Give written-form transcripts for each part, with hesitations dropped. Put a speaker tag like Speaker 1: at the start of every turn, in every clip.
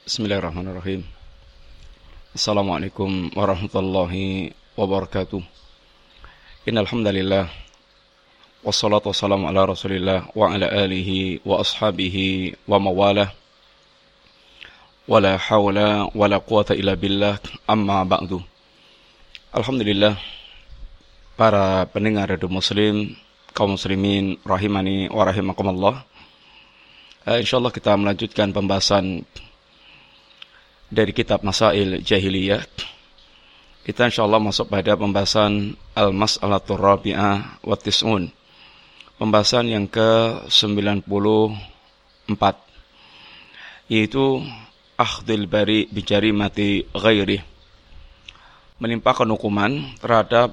Speaker 1: Bismillahirrahmanirrahim. Assalamualaikum warahmatullahi wabarakatuh. Innal hamdalillah wassalatu wassalamu ala Rasulillah wa ala alihi wa ashabihi wa mawalah. Wala haula wala quwata illa billah, amma ba'du. Alhamdulillah, para pendengar radio Muslim, kaum muslimin rahimani wa rahimakumullah. Insyaallah kita melanjutkan pembahasan dari kitab Masail Jahiliyah. Kita insyaallah masuk pada pembahasan Al-Mas'alatur Rabi'ah wa Tis'un, pembahasan yang ke-94, yaitu akhdil bari bijarimati ghairi, menimpakan hukuman terhadap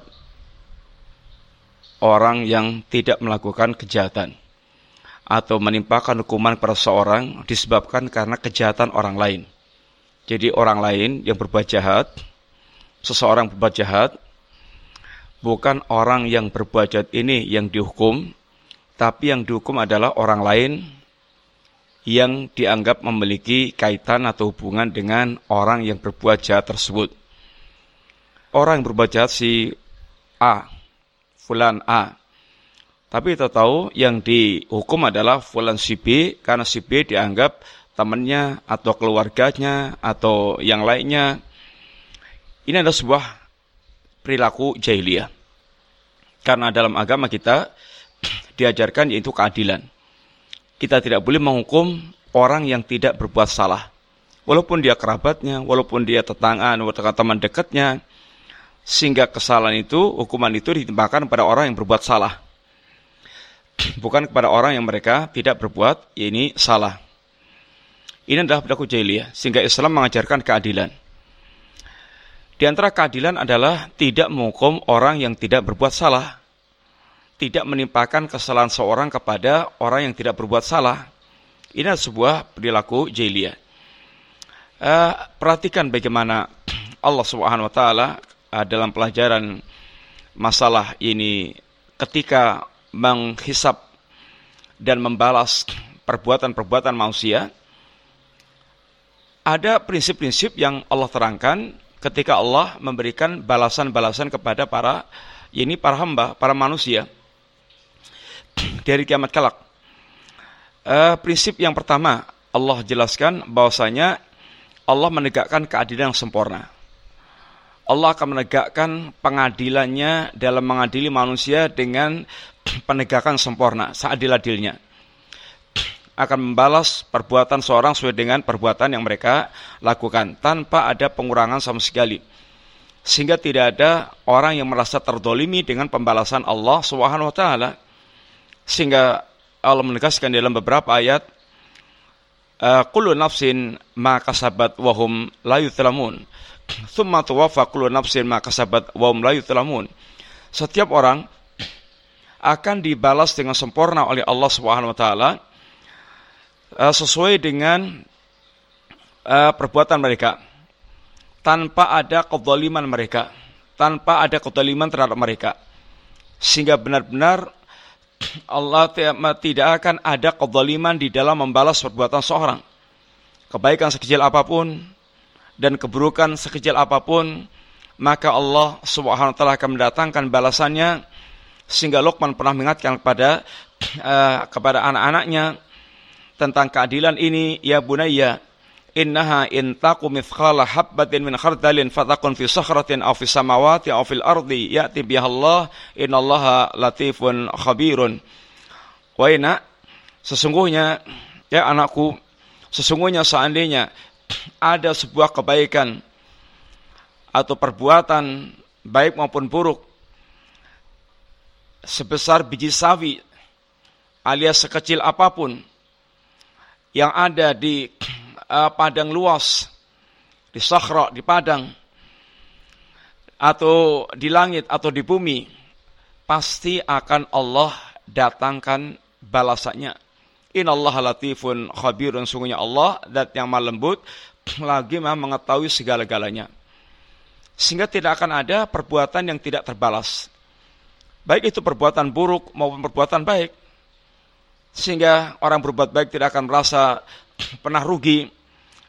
Speaker 1: orang yang tidak melakukan kejahatan, atau menimpakan hukuman kepada seorang disebabkan karena kejahatan orang lain. Jadi orang lain yang berbuat jahat, seseorang berbuat jahat, bukan orang yang berbuat jahat ini yang dihukum, tapi yang dihukum adalah orang lain yang dianggap memiliki kaitan atau hubungan dengan orang yang berbuat jahat tersebut. Orang yang berbuat jahat si A, fulan A, tapi kita tahu yang dihukum adalah fulan si B, karena si B dianggap temannya atau keluarganya atau yang lainnya. Ini adalah sebuah perilaku jahiliyah. Karena dalam agama kita diajarkan yaitu keadilan. Kita tidak boleh menghukum orang yang tidak berbuat salah, walaupun dia kerabatnya, walaupun dia tetangga atau teman dekatnya, sehingga kesalahan itu, hukuman itu ditimpakan pada orang yang berbuat salah, bukan kepada orang yang mereka tidak berbuat ini salah. Ini adalah perilaku jahiliyah, sehingga Islam mengajarkan keadilan. Di antara keadilan adalah tidak menghukum orang yang tidak berbuat salah, tidak menimpakan kesalahan seorang kepada orang yang tidak berbuat salah. Ini adalah sebuah perilaku jahiliyah. Perhatikan bagaimana Allah Subhanahu wa taala dalam pelajaran masalah ini ketika menghisab dan membalas perbuatan-perbuatan manusia. Ada prinsip-prinsip yang Allah terangkan ketika Allah memberikan balasan-balasan kepada para hamba, para manusia dari kiamat kelak. Prinsip yang pertama, Allah jelaskan bahwasanya Allah menegakkan keadilan yang sempurna. Allah akan menegakkan pengadilannya dalam mengadili manusia dengan penegakan sempurna, seadil-adilnya. Akan membalas perbuatan seorang sesuai dengan perbuatan yang mereka lakukan, tanpa ada pengurangan sama sekali. Sehingga tidak ada orang yang merasa terdolimi dengan pembalasan Allah Subhanahu wa ta'ala. Sehingga Allah menegaskan dalam beberapa ayat, kullu nafsin ma kasabat wa hum la yuzlamun. Tsumma tuwaffa kullu nafsin ma kasabat wa hum la yuzlamun. Setiap orang akan dibalas dengan sempurna oleh Allah Subhanahu wa ta'ala, sesuai dengan perbuatan mereka, tanpa ada kezaliman mereka, tanpa ada kezaliman terhadap mereka. Sehingga benar-benar Allah tidak akan ada kezaliman di dalam membalas perbuatan seorang. Kebaikan sekecil apapun dan keburukan sekecil apapun, maka Allah Subhanahu wa taala akan mendatangkan balasannya. Sehingga Luqman pernah mengingatkan kepada anak-anaknya tentang keadilan ini, ya bunayya innaha in taqu mithqala habbatin min khardalin fatakun fi sakhratin aw fis samawati aw fil ardi ya'ti biha Allah innallaha latifun khabirun. Wahai nak, sesungguhnya ya anakku, sesungguhnya seandainya ada sebuah kebaikan atau perbuatan baik maupun buruk sebesar biji sawi alias sekecil apapun yang ada di padang luas, di sakhra, di padang, atau di langit, atau di bumi, pasti akan Allah datangkan balasannya. Innallaha latifun khabirun, sungguhnya Allah zat yang maha lembut lagi maha mengetahui segala-galanya. Sehingga tidak akan ada perbuatan yang tidak terbalas, baik itu perbuatan buruk maupun perbuatan baik. Sehingga orang berbuat baik tidak akan merasa pernah rugi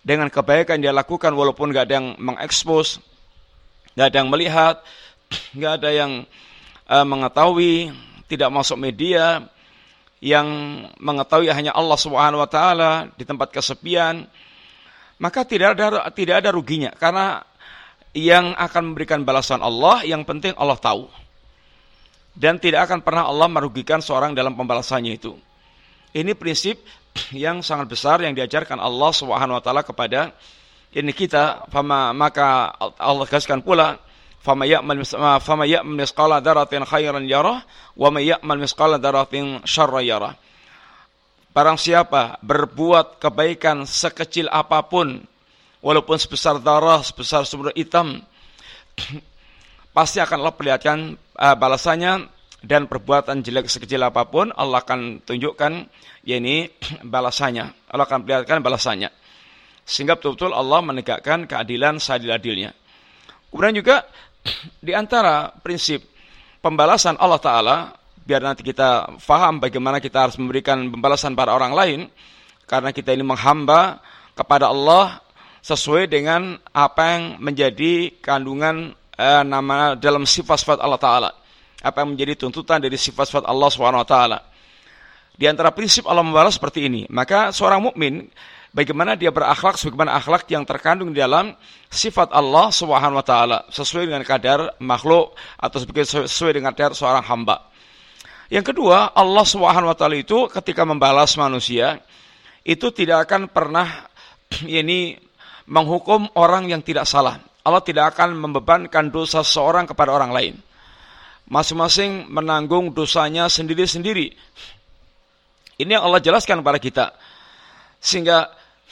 Speaker 1: dengan kebaikan dia lakukan walaupun nggak ada yang mengekspos, nggak ada yang melihat, nggak ada yang mengetahui, tidak masuk media, yang mengetahui hanya Allah Subhanahu wa taala di tempat kesepian, maka tidak ada ruginya, karena yang akan memberikan balasan Allah, yang penting Allah tahu. Dan tidak akan pernah Allah merugikan seorang dalam pembalasannya itu. Ini prinsip yang sangat besar yang diajarkan Allah Subhanahu wa taala kepada kita. Maka Allah gaskan pula, fama ya'mal misqala dzarratin khairan yarah wa may ya'mal misqala dzarratin syarran yarah. Barang siapa berbuat kebaikan sekecil apapun, walaupun sebesar darah, sebesar sumber hitam, pasti akan Allah perlihatkan balasannya. Dan perbuatan jelek sekecil apapun Allah akan tunjukkan balasannya. Allah akan perlihatkan balasannya. Sehingga betul-betul Allah menegakkan keadilan seadil-adilnya. Kemudian juga di antara prinsip pembalasan Allah Ta'ala, biar nanti kita faham bagaimana kita harus memberikan pembalasan pada orang lain, karena kita ini menghamba kepada Allah sesuai dengan apa yang menjadi kandungan nama dalam sifat-sifat Allah Ta'ala, apa yang menjadi tuntutan dari sifat-sifat Allah SWT. Di antara prinsip Allah membalas seperti ini. Maka seorang mukmin, bagaimana dia berakhlak sebagaimana akhlak yang terkandung di dalam sifat Allah SWT, sesuai dengan kadar makhluk atau sesuai dengan kadar seorang hamba. Yang kedua, Allah SWT itu ketika membalas manusia, itu tidak akan pernah menghukum orang yang tidak salah. Allah tidak akan membebankan dosa seorang kepada orang lain. Masing-masing menanggung dosanya sendiri-sendiri. Ini yang Allah jelaskan kepada kita. Sehingga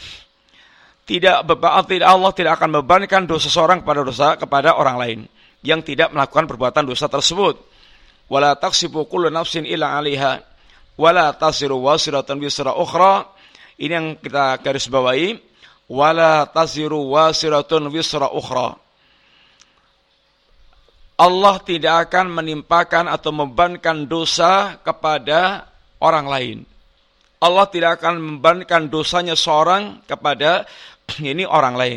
Speaker 1: Allah tidak akan membebankan dosa seorang kepada orang lain yang tidak melakukan perbuatan dosa tersebut. Wala taksibu kullu nafsin illa 'alaiha wala taziru waziratun wizra ukhra. Ini yang kita garis bawahi. Wala taziru waziratun wizra ukhra. Allah tidak akan menimpakan atau membebankan dosa kepada orang lain. Allah tidak akan membebankan dosanya seorang kepada orang lain.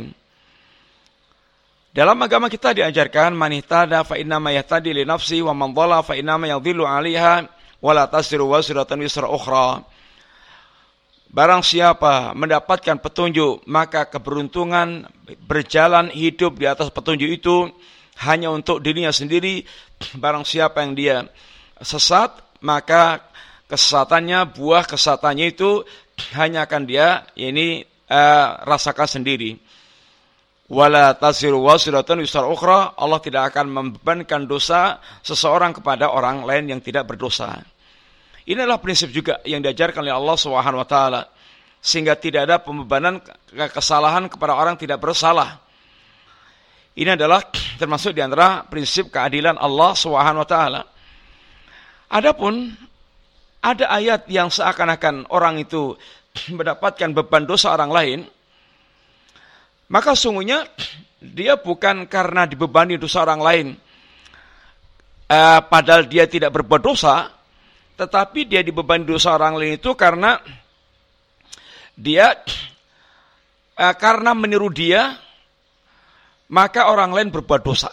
Speaker 1: Dalam agama kita diajarkan man ihtada fa innama yahtadi li nafsi wa man dhalla fa innama yadhillu 'alaiha wa la taziru wazratun wizra ukhra. Barang siapa mendapatkan petunjuk, maka keberuntungan berjalan hidup di atas petunjuk itu hanya untuk dirinya sendiri. Barang siapa yang dia sesat, maka kesesatannya, buah kesesatannya itu hanya akan dia rasakan sendiri. Wala taziru waziratun wizra ukhra. Allah tidak akan membebankan dosa seseorang kepada orang lain yang tidak berdosa. Ini adalah prinsip juga yang diajarkan oleh Allah Subhanahu wa taala, sehingga tidak ada pembebanan kesalahan kepada orang tidak bersalah. Ini adalah termasuk di antara prinsip keadilan Allah Subhanahu wa taala. Adapun ada ayat yang seakan-akan orang itu mendapatkan beban dosa orang lain, maka sungguhnya dia bukan karena dibebani dosa orang lain, padahal dia tidak berbuat dosa, tetapi dia dibebani dosa orang lain itu karena dia karena meniru dia, maka orang lain berbuat dosa.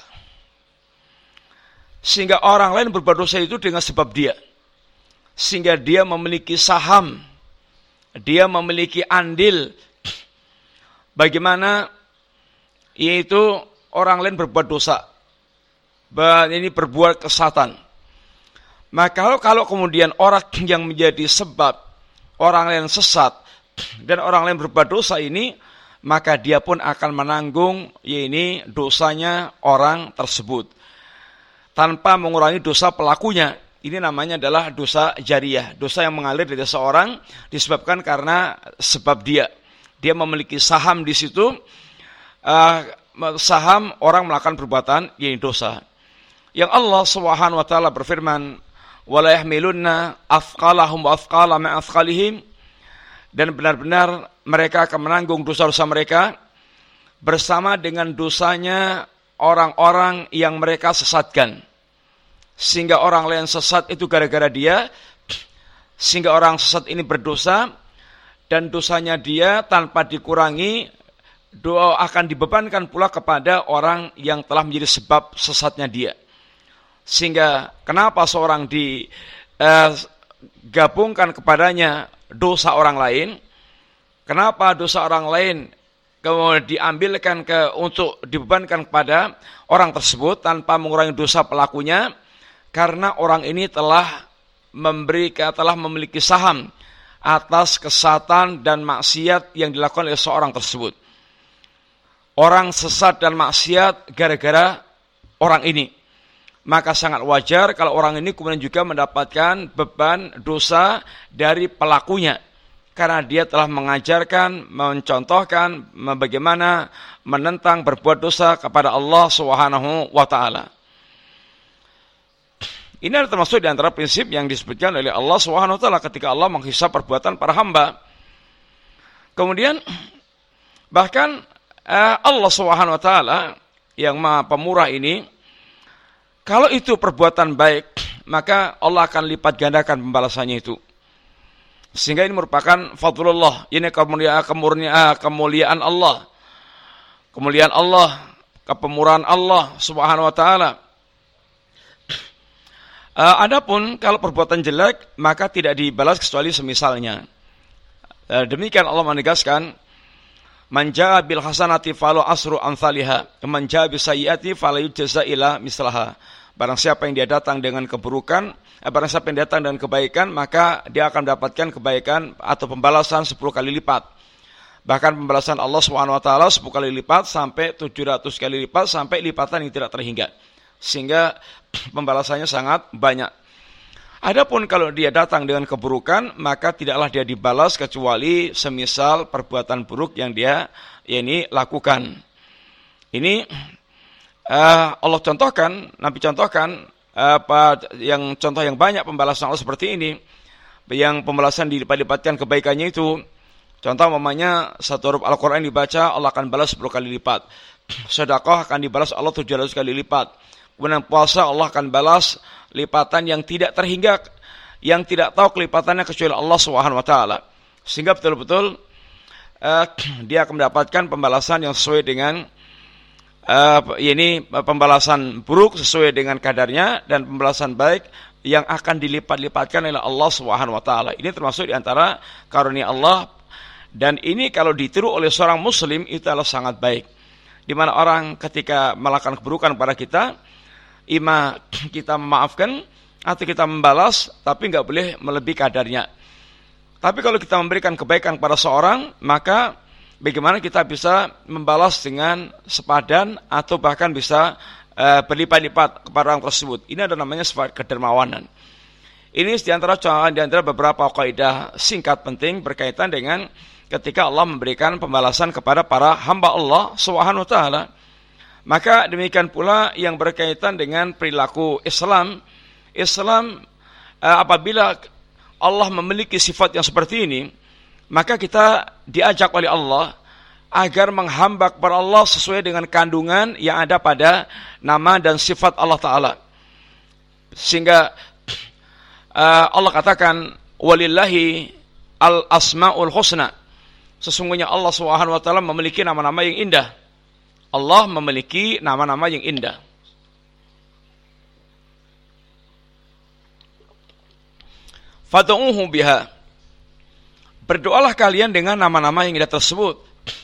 Speaker 1: Sehingga orang lain berbuat dosa itu dengan sebab dia. Sehingga dia memiliki saham, dia memiliki andil. Bagaimana yaitu orang lain berbuat dosa, ini berbuat kesatan. Maka kalau kemudian orang yang menjadi sebab orang lain sesat dan orang lain berbuat dosa ini, maka dia pun akan menanggung dosanya orang tersebut tanpa mengurangi dosa pelakunya. Ini namanya adalah dosa jariyah, dosa yang mengalir dari seorang disebabkan karena sebab dia memiliki saham di situ, saham orang melakukan perbuatan dosa. Yang Allah Subhanahu wa taala berfirman, wala yahmilunna athqalahum wa athqala ma athqalihim, dan benar-benar mereka akan menanggung dosa-dosa mereka bersama dengan dosanya orang-orang yang mereka sesatkan. Sehingga orang lain sesat itu gara-gara dia, sehingga orang sesat ini berdosa, dan dosanya dia tanpa dikurangi doa akan dibebankan pula kepada orang yang telah menjadi sebab sesatnya dia. Sehingga kenapa seorang digabungkan kepadanya dosa orang lain? Kenapa dosa orang lain kemudian diambilkan untuk dibebankan kepada orang tersebut tanpa mengurangi dosa pelakunya? Karena orang ini telah memiliki saham atas kesatan dan maksiat yang dilakukan oleh seorang tersebut. Orang sesat dan maksiat gara-gara orang ini. Maka sangat wajar kalau orang ini kemudian juga mendapatkan beban dosa dari pelakunya. Karena dia telah mengajarkan, mencontohkan bagaimana menentang berbuat dosa kepada Allah Subhanahu wa ta'ala. Ini adalah termasuk di antara prinsip yang disebutkan oleh Allah Subhanahu wa ta'ala ketika Allah menghisab perbuatan para hamba. Kemudian bahkan Allah Subhanahu wa ta'ala yang Maha Pemurah ini, kalau itu perbuatan baik, maka Allah akan lipat gandakan pembalasannya itu. Sehingga ini merupakan fadlullah, ini kemuliaan Allah. Kemuliaan Allah, kepemurahan Allah Subhanahu wa ta'ala. Adapun kalau perbuatan jelek, maka tidak dibalas kecuali semisalnya. Demikian Allah menegaskan, man jaa bil hasanati falahu asru amsalihha, man jaa bis sayyiati fala yujza illa mislaha. Barang siapa yang dia datang dengan keburukan, barang siapa yang datang dengan kebaikan, maka dia akan mendapatkan kebaikan atau pembalasan 10 kali lipat. Bahkan pembalasan Allah Subhanahu wa taala 10 kali lipat sampai 700 kali lipat sampai lipatan yang tidak terhingga. Sehingga pembalasannya sangat banyak. Adapun kalau dia datang dengan keburukan, maka tidaklah dia dibalas kecuali semisal perbuatan buruk yang dia lakukan. Ini Allah contohkan, Nabi contohkan contoh yang banyak pembalasan Allah seperti ini, yang pembalasan dilipat-lipatkan kebaikannya itu. Contoh umpamanya satu huruf Al-Quran dibaca, Allah akan balas 10 kali lipat. Sedekah akan dibalas Allah 700 kali lipat. Kemudian puasa Allah akan balas lipatan yang tidak terhingga, yang tidak tahu kelipatannya kecuali Allah Subhanahu wa taala. Sehingga betul-betul dia akan mendapatkan pembalasan yang sesuai dengan pembalasan buruk sesuai dengan kadarnya, dan pembalasan baik yang akan dilipat-lipatkan oleh Allah Subhanahu wa taala. Ini termasuk di antara karunia Allah, dan ini kalau ditiru oleh seorang muslim itu adalah sangat baik. Di mana orang ketika melakukan keburukan kepada kita, ima kita memaafkan atau kita membalas, tapi enggak boleh melebihi kadarnya. Tapi kalau kita memberikan kebaikan kepada seorang, maka bagaimana kita bisa membalas dengan sepadan atau bahkan bisa berlipat-lipat kepada orang tersebut. Ini adalah namanya sifat kedermawanan. Ini di antara beberapa kaidah singkat penting berkaitan dengan ketika Allah memberikan pembalasan kepada para hamba Allah Subhanahu wa taala. Maka demikian pula yang berkaitan dengan perilaku Islam. Apabila Allah memiliki sifat yang seperti ini, maka kita diajak oleh Allah agar menghamba kepada Allah sesuai dengan kandungan yang ada pada nama dan sifat Allah Ta'ala. Sehingga Allah katakan, walillahi al-asma'ul husna. Sesungguhnya Allah Subhanahu wa taala memiliki nama-nama yang indah. Allah memiliki nama-nama yang indah. Fad'uuhu biha. Berdoalah kalian dengan nama-nama yang indah tersebut.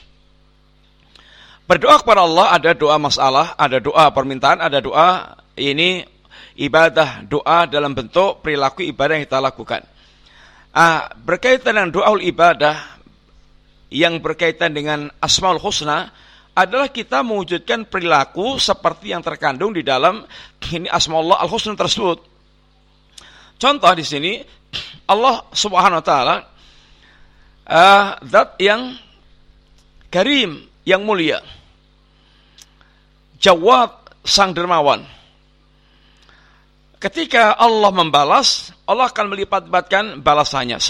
Speaker 1: Berdoa kepada Allah ada doa masalah, ada doa permintaan, ada doa ibadah, doa dalam bentuk perilaku ibadah yang kita lakukan. Berkaitan dengan doa ibadah yang berkaitan dengan Asmaul Husna adalah kita mewujudkan perilaku seperti yang terkandung di dalam Asmaullah Al-Husna tersebut. Contoh di sini Allah Subhanahu wa taala zat yang karim, yang mulia. Jawad, sang dermawan. Ketika Allah membalas, Allah akan melipat-lipatkan balasannya.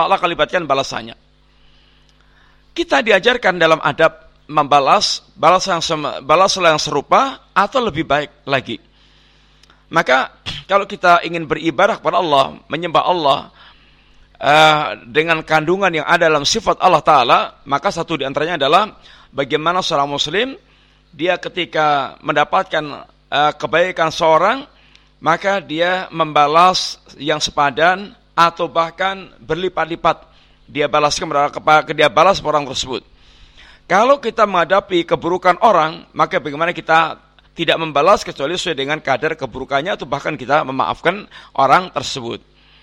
Speaker 1: Kita diajarkan dalam adab membalas balasan yang serupa atau lebih baik lagi. Maka kalau kita ingin beribadah kepada Allah, menyembah Allah, dengan kandungan yang ada dalam sifat Allah Ta'ala, maka satu di antaranya adalah bagaimana seorang muslim, dia ketika mendapatkan kebaikan seorang, maka dia membalas yang sepadan atau bahkan berlipat-lipat. Dia balas orang tersebut. Kalau kita menghadapi keburukan orang, maka bagaimana kita tidak membalas kecuali sesuai dengan kadar keburukannya, atau bahkan kita memaafkan orang tersebut.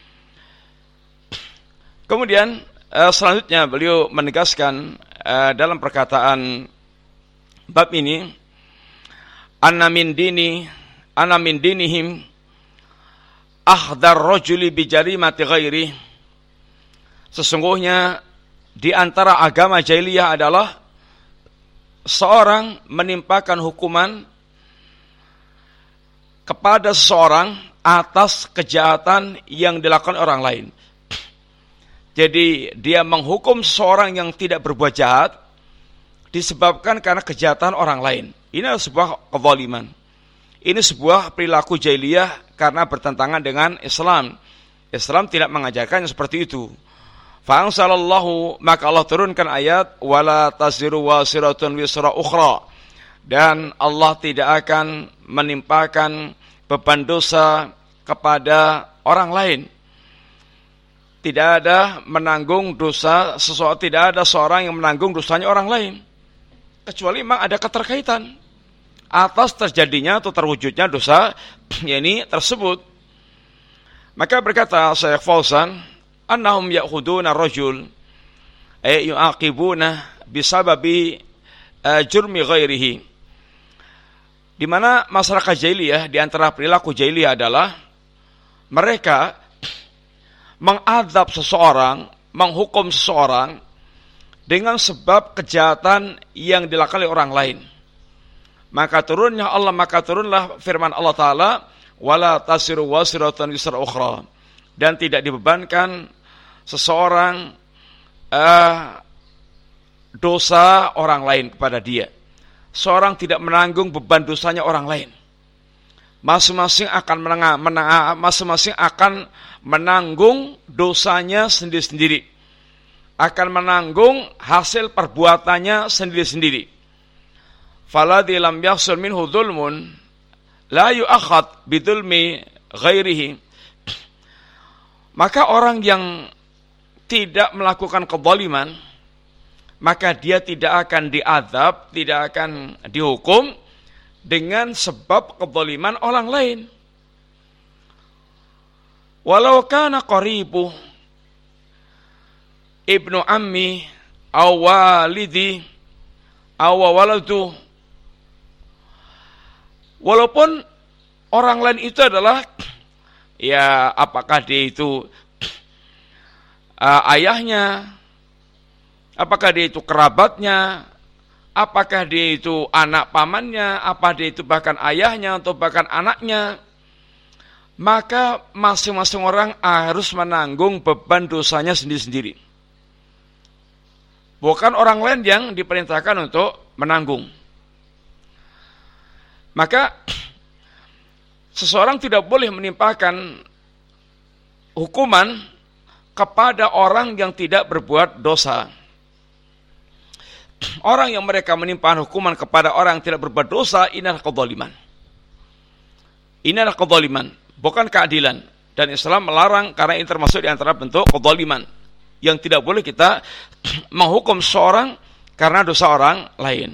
Speaker 1: Kemudian selanjutnya beliau menegaskan dalam perkataan bab ini, anna min dinihim ahdar rajuli bi jarimati ghairi. Sesungguhnya di antara agama jahiliyah adalah seorang menimpakan hukuman kepada seseorang atas kejahatan yang dilakukan orang lain. Jadi dia menghukum seseorang yang tidak berbuat jahat disebabkan karena kejahatan orang lain. Ini adalah sebuah kezaliman. Ini sebuah perilaku jahiliyah karena bertentangan dengan Islam. Islam tidak mengajarkannya seperti itu. Fa'ansalallahu, maka Allah turunkan ayat wala taziru wasiratun wisra ukhra, dan Allah tidak akan menimpakan beban dosa kepada orang lain. Tidak ada menanggung dosa seseorang, tidak ada seorang yang menanggung dosanya orang lain, kecuali memang ada keterkaitan atas terjadinya atau terwujudnya dosa yakni tersebut. Maka berkata Syekh Fauzan, annahum ya'khuduna rajul ay yu'aqibuna bisababi jurmi ghairihi. Di mana masyarakat jahiliyah, di antara perilaku jahiliyah adalah mereka mengadab seseorang, menghukum seseorang dengan sebab kejahatan yang dilakukan oleh orang lain. Maka turunlah firman Allah Ta'ala, wala tasiru wasiratun wisra ukhra, dan tidak dibebankan seseorang dosa orang lain kepada dia. Seorang tidak menanggung beban dosanya orang lain. Masing-masing akan menanggung dosanya sendiri-sendiri. Akan menanggung hasil perbuatannya sendiri-sendiri. Faladhi lam yahsul minhu dhulmun la yu'akhad bidhulmi ghairihi. Maka orang yang tidak melakukan kezaliman, maka dia tidak akan diazab, tidak akan dihukum dengan sebab kezaliman orang lain. Walau kana qaribu ibnu ammi aw walidi aw waladu, walaupun orang lain itu adalah ya apakah dia itu ayahnya, apakah dia itu kerabatnya, apakah dia itu anak pamannya, apa dia itu bahkan ayahnya atau bahkan anaknya, maka masing-masing orang harus menanggung beban dosanya sendiri-sendiri. Bukan orang lain yang diperintahkan untuk menanggung. Maka seseorang tidak boleh menimpakan hukuman kepada orang yang tidak berbuat dosa. Orang yang mereka menimpakan hukuman kepada orang yang tidak berbuat dosa, ini adalah kezaliman. Ini adalah kezaliman, bukan keadilan. Dan Islam melarang karena ini termasuk di antara bentuk kezaliman yang tidak boleh kita menghukum seorang karena dosa orang lain.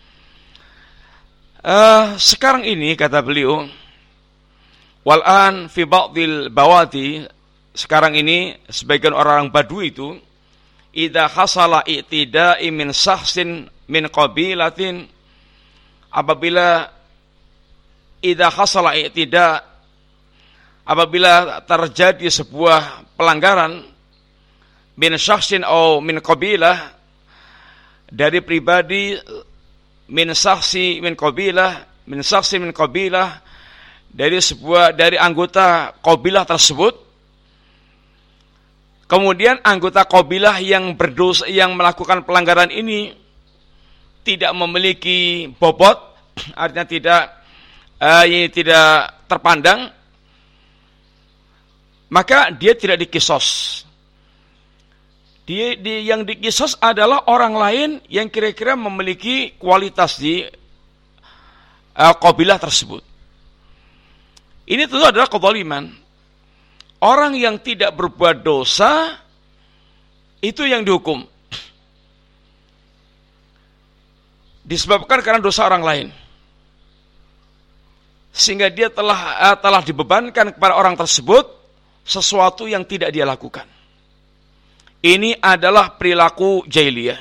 Speaker 1: Sekarang ini kata beliau, wal'an fi ba'dil bawadi, sekarang ini sebagian orang Badui itu, idza hasala i'tida'i min sahsin min qabilatin, apabila idza hasala i'tida', apabila terjadi sebuah pelanggaran min sahsin atau min qabilah, dari pribadi, min sahsi min qabilah, min sahsi min qabilah, dari anggota qabilah tersebut. Kemudian anggota qabilah yang berdosa, yang melakukan pelanggaran ini tidak memiliki bobot, artinya tidak terpandang, maka dia tidak dikisos. Yang dikisos adalah orang lain yang kira-kira memiliki kualitas di kabilah tersebut. Ini tentu adalah kezaliman. Orang yang tidak berbuat dosa itu yang dihukum. Disebabkan karena dosa orang lain. Sehingga dia telah dibebankan kepada orang tersebut sesuatu yang tidak dia lakukan. Ini adalah perilaku jahiliyah.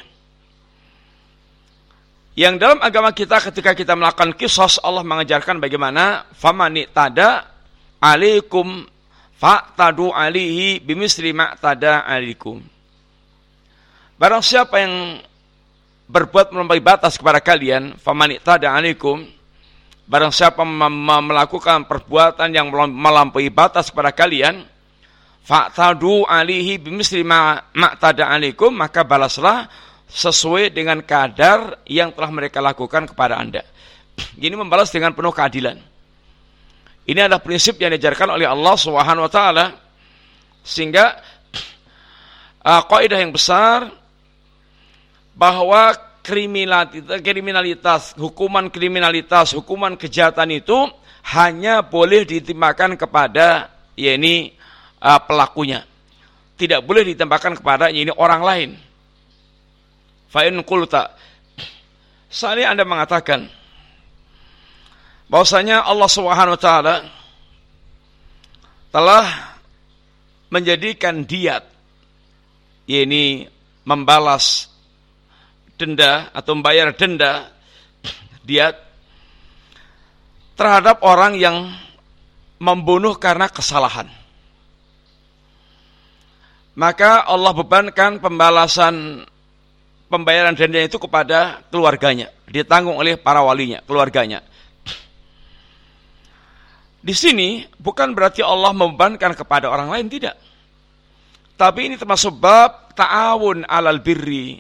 Speaker 1: Yang dalam agama kita ketika kita melakukan qisas, Allah mengajarkan bagaimana famani tada alaikum fa'tadu alihi bimisri ma'tada alaikum. Barang siapa yang berbuat melampaui batas kepada kalian, famani tada alaikum, barang siapa melakukan perbuatan yang melampaui batas kepada kalian, fa'tadu alihi bimisri ma'tada alaikum, maka balaslah sesuai dengan kadar yang telah mereka lakukan kepada Anda. Ini membalas dengan penuh keadilan. Ini adalah prinsip yang diajarkan oleh Allah Subhanahu wa taala. Sehingga kaidah yang besar bahwa kriminalitas, hukuman kejahatan itu hanya boleh ditimpakan kepada pelakunya. Tidak boleh ditembakkan kepada orang lain. Fa'in qulta, seandainya Anda mengatakan bahwasanya Allah Subhanahu wa taala telah menjadikan diat, membalas denda atau membayar denda diat terhadap orang yang membunuh karena kesalahan, maka Allah bebankan pembayaran denda itu kepada keluarganya, ditanggung oleh para walinya, keluarganya. Di sini bukan berarti Allah membebankan kepada orang lain, tidak. Tapi ini termasuk bab ta'awun alal birri.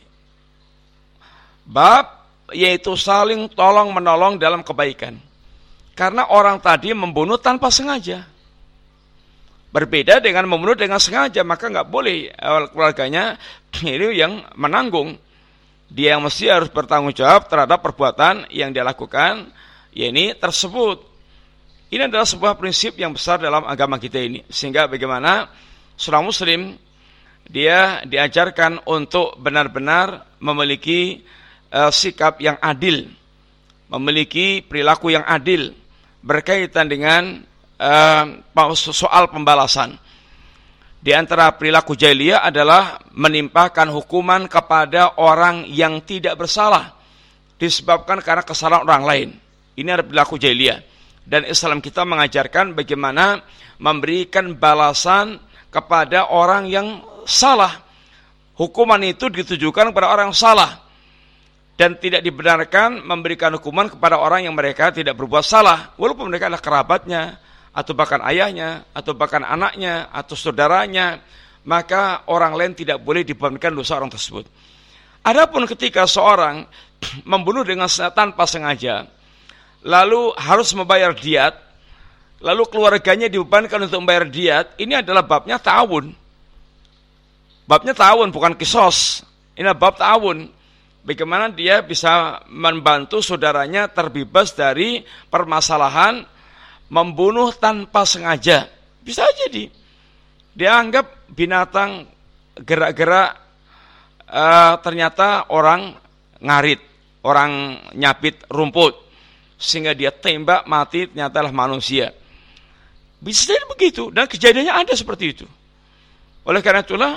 Speaker 1: Bab yaitu saling tolong menolong dalam kebaikan. Karena orang tadi membunuh tanpa sengaja. Berbeda dengan membunuh dengan sengaja, maka nggak boleh keluarganya ini yang menanggung. Dia yang mesti harus bertanggung jawab terhadap perbuatan yang dia lakukan, tersebut. Ini adalah sebuah prinsip yang besar dalam agama kita ini. Sehingga bagaimana seorang muslim, dia diajarkan untuk benar-benar memiliki sikap yang adil, memiliki perilaku yang adil, berkaitan dengan soal pembalasan. Di antara perilaku jahiliyah adalah menimpakan hukuman kepada orang yang tidak bersalah disebabkan karena kesalahan orang lain. Ini adalah perilaku jahiliyah. Dan Islam kita mengajarkan bagaimana memberikan balasan kepada orang yang salah. Hukuman itu ditujukan kepada orang yang salah. Dan tidak dibenarkan memberikan hukuman kepada orang yang mereka tidak berbuat salah, walaupun mereka adalah kerabatnya, atau bahkan ayahnya, atau bahkan anaknya, atau saudaranya, maka orang lain tidak boleh dibebankan dosa orang tersebut. Adapun ketika seorang membunuh tanpa sengaja, lalu harus membayar diat, lalu keluarganya dibebankan untuk membayar diat, ini adalah babnya ta'awun. Babnya ta'awun, bukan kisos. Ini adalah bab ta'awun. Bagaimana dia bisa membantu saudaranya terbebas dari permasalahan membunuh tanpa sengaja. Bisa jadi dia anggap binatang gerak-gerak, ternyata orang ngarit, orang nyapit rumput, sehingga dia tembak mati, ternyata adalah manusia. Bisa jadi begitu, dan kejadiannya ada seperti itu. Oleh karena itulah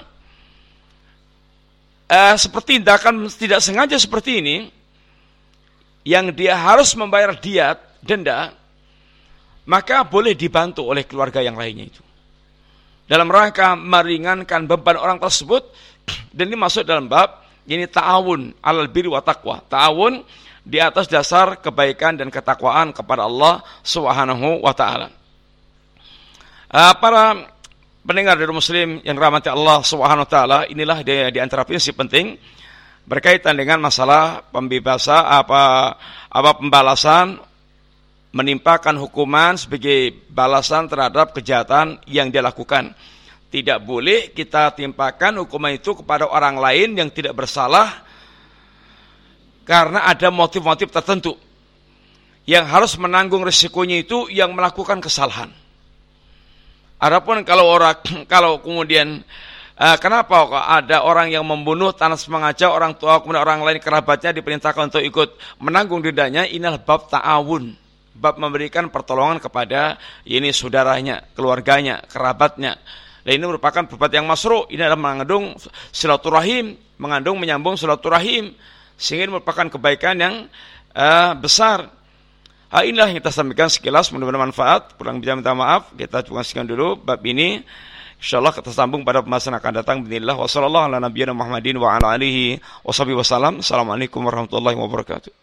Speaker 1: seperti tindakan tidak sengaja seperti ini, yang dia harus membayar diat, denda, maka boleh dibantu oleh keluarga yang lainnya itu dalam rangka meringankan beban orang tersebut. Dan ini masuk dalam bab ini ta'awun alal birri wa taqwa, ta'awun di atas dasar kebaikan dan ketakwaan kepada Allah Subhanahu wa taala. Para pendengar dari muslim yang dirahmati Allah Subhanahu wa taala, inilah di antara prinsip penting berkaitan dengan masalah pembebasan pembalasan, menimpakan hukuman sebagai balasan terhadap kejahatan yang dia lakukan. Tidak boleh kita timpakan hukuman itu kepada orang lain yang tidak bersalah karena ada motif-motif tertentu. Yang harus menanggung risikonya itu yang melakukan kesalahan. Adapun kalau kemudian kenapa kok ada orang yang membunuh tanpa sengaja orang tua, kemudian orang lain kerabatnya diperintahkan untuk ikut menanggung dendanya, inilah bab ta'awun, bab memberikan pertolongan kepada ini saudaranya, keluarganya, kerabatnya. Dan ini merupakan perbuatan yang masyru'. Ini adalah mengandung silaturahim, menyambung silaturahim, sehingga ini merupakan kebaikan yang besar. Inilah yang kita sampaikan sekilas, mudah-mudahan manfaat. Kurang bisa minta maaf. Kita cuma sekian dulu bab ini. Insyaallah kita sambung pada pembahasan akan datang. Bismillah. Wassallallahu ala nabiyina Muhammadin wa ala alihi wa sahbihi wasallam. Assalamualaikum warahmatullahi wabarakatuh.